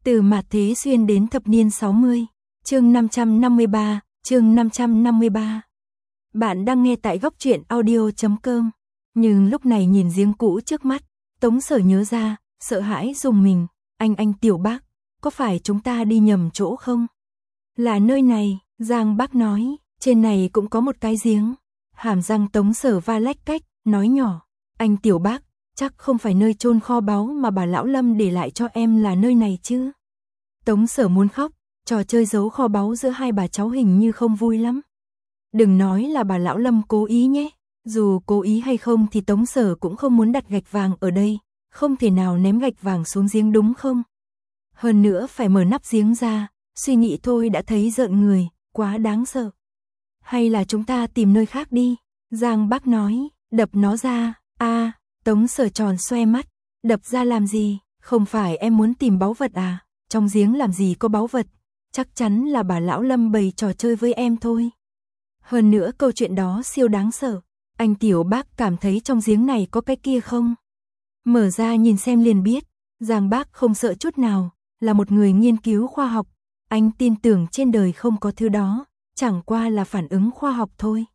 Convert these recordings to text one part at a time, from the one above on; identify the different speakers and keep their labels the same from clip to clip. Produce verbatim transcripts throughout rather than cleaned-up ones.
Speaker 1: Từ mạt thế xuyên đến thập niên sáu mươi, chương năm trăm năm mươi ba, chương năm trăm năm mươi ba. Bạn đang nghe tại góc truyện audio chấm com. Nhưng lúc này nhìn giếng cũ trước mắt, Tống Sở nhớ ra, sợ hãi rùng mình, anh anh Tiểu Bác, có phải chúng ta đi nhầm chỗ không? Là nơi này, Giang Bác nói, trên này cũng có một cái giếng. Hàm răng Tống Sở va lách cách, nói nhỏ, anh Tiểu Bác, chắc không phải nơi chôn kho báu mà bà lão Lâm để lại cho em là nơi này chứ? Tống Sở muốn khóc, trò chơi giấu kho báu giữa hai bà cháu hình như không vui lắm. Đừng nói là bà lão Lâm cố ý nhé, dù cố ý hay không thì Tống Sở cũng không muốn đặt gạch vàng ở đây, không thể nào ném gạch vàng xuống giếng đúng không? Hơn nữa phải mở nắp giếng ra, suy nghĩ thôi đã thấy rợn người, quá đáng sợ. Hay là chúng ta tìm nơi khác đi, Giang Bác nói, đập nó ra. A, Tống Sở tròn xoe mắt, đập ra làm gì, không phải em muốn tìm báu vật à, trong giếng làm gì có báu vật, chắc chắn là bà lão Lâm bày trò chơi với em thôi. Hơn nữa câu chuyện đó siêu đáng sợ, anh Tiểu Bác cảm thấy trong giếng này có cái kia không? Mở ra nhìn xem liền biết, Giang Bác không sợ chút nào, là một người nghiên cứu khoa học, anh tin tưởng trên đời không có thứ đó, chẳng qua là phản ứng khoa học thôi.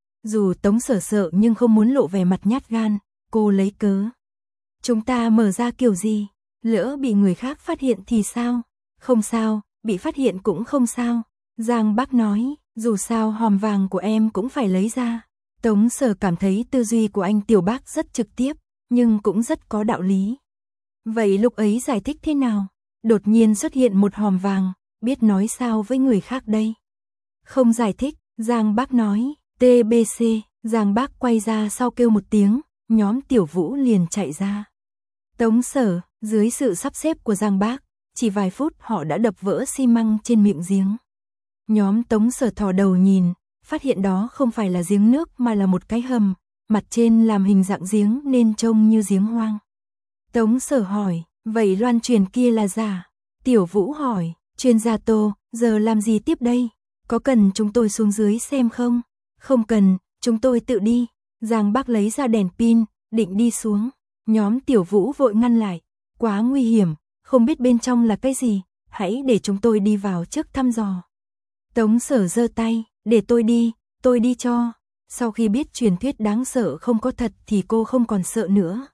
Speaker 1: Dù Tống Sở sợ nhưng không muốn lộ vẻ mặt nhát gan, cô lấy cớ. Chúng ta mở ra kiểu gì? Lỡ bị người khác phát hiện thì sao? Không sao, bị phát hiện cũng không sao. Giang Bác nói, dù sao hòm vàng của em cũng phải lấy ra. Tống Sở cảm thấy tư duy của anh Tiểu Bác rất trực tiếp, nhưng cũng rất có đạo lý. Vậy lúc ấy giải thích thế nào? Đột nhiên xuất hiện một hòm vàng, biết nói sao với người khác đây? Không giải thích, Giang Bác nói, tê bê xê, Giang Bác quay ra sau kêu một tiếng, nhóm Tiểu Vũ liền chạy ra. Tống Sở, dưới sự sắp xếp của Giang Bác, chỉ vài phút họ đã đập vỡ xi măng trên miệng giếng. Nhóm Tống Sở thò đầu nhìn, phát hiện đó không phải là giếng nước mà là một cái hầm, mặt trên làm hình dạng giếng nên trông như giếng hoang. Tống Sở hỏi, vậy loan truyền kia là giả? Tiểu Vũ hỏi, chuyên gia Tô, giờ làm gì tiếp đây? Có cần chúng tôi xuống dưới xem không? Không cần, chúng tôi tự đi. Giang Bác lấy ra đèn pin, định đi xuống. Nhóm Tiểu Vũ vội ngăn lại, quá nguy hiểm, không biết bên trong là cái gì, hãy để chúng tôi đi vào trước thăm dò. Tống Sở giơ tay, để tôi đi, tôi đi cho. Sau khi biết truyền thuyết đáng sợ không có thật thì cô không còn sợ nữa.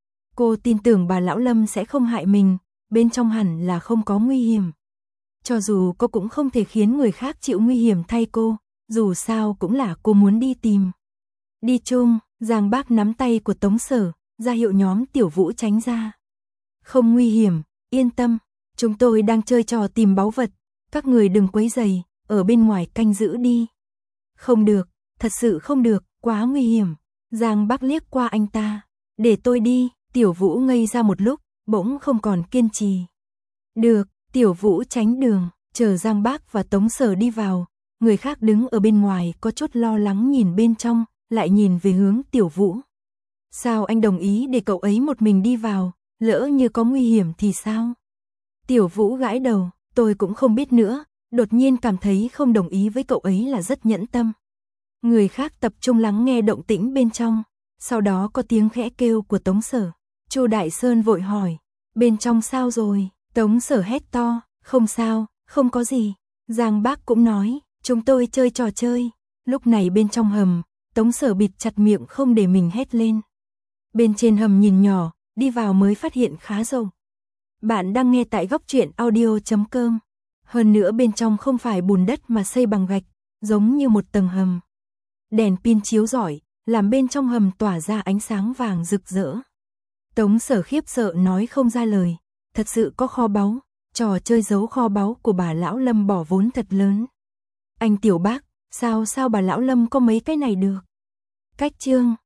Speaker 1: Cô tin tưởng bà lão Lâm sẽ không hại mình, bên trong hẳn là không có nguy hiểm. Cho dù cô cũng không thể khiến người khác chịu nguy hiểm thay cô, dù sao cũng là cô muốn đi tìm. Đi chung, Giang Bác nắm tay của Tống Sở, ra hiệu nhóm Tiểu Vũ tránh ra. Không nguy hiểm, yên tâm, chúng tôi đang chơi trò tìm báu vật, các người đừng quấy rầy, ở bên ngoài canh giữ đi. Không được, thật sự không được, quá nguy hiểm. Giang Bác liếc qua anh ta, để tôi đi. Tiểu Vũ ngây ra một lúc, bỗng không còn kiên trì. Được, Tiểu Vũ tránh đường, chờ Giang Bác và Tống Sở đi vào, người khác đứng ở bên ngoài có chút lo lắng nhìn bên trong, lại nhìn về hướng Tiểu Vũ. Sao anh đồng ý để cậu ấy một mình đi vào, lỡ như có nguy hiểm thì sao? Tiểu Vũ gãi đầu, tôi cũng không biết nữa, đột nhiên cảm thấy không đồng ý với cậu ấy là rất nhẫn tâm. Người khác tập trung lắng nghe động tĩnh bên trong, sau đó có tiếng khẽ kêu của Tống Sở. Chu Đại Sơn vội hỏi, bên trong sao rồi? Tống Sở hét to, không sao, không có gì. Giang Bác cũng nói, chúng tôi chơi trò chơi. Lúc này bên trong hầm, Tống Sở bịt chặt miệng không để mình hét lên. Bên trên hầm nhìn nhỏ, đi vào mới phát hiện khá rộng. Bạn đang nghe tại góc truyện audio chấm com. Hơn nữa bên trong không phải bùn đất mà xây bằng gạch, giống như một tầng hầm. Đèn pin chiếu rọi, làm bên trong hầm tỏa ra ánh sáng vàng rực rỡ. Tống Sở khiếp sợ nói không ra lời, thật sự có kho báu, trò chơi giấu kho báu của bà lão Lâm bỏ vốn thật lớn. Anh Tiểu Bác, sao sao bà lão Lâm có mấy cái này được? Cách chương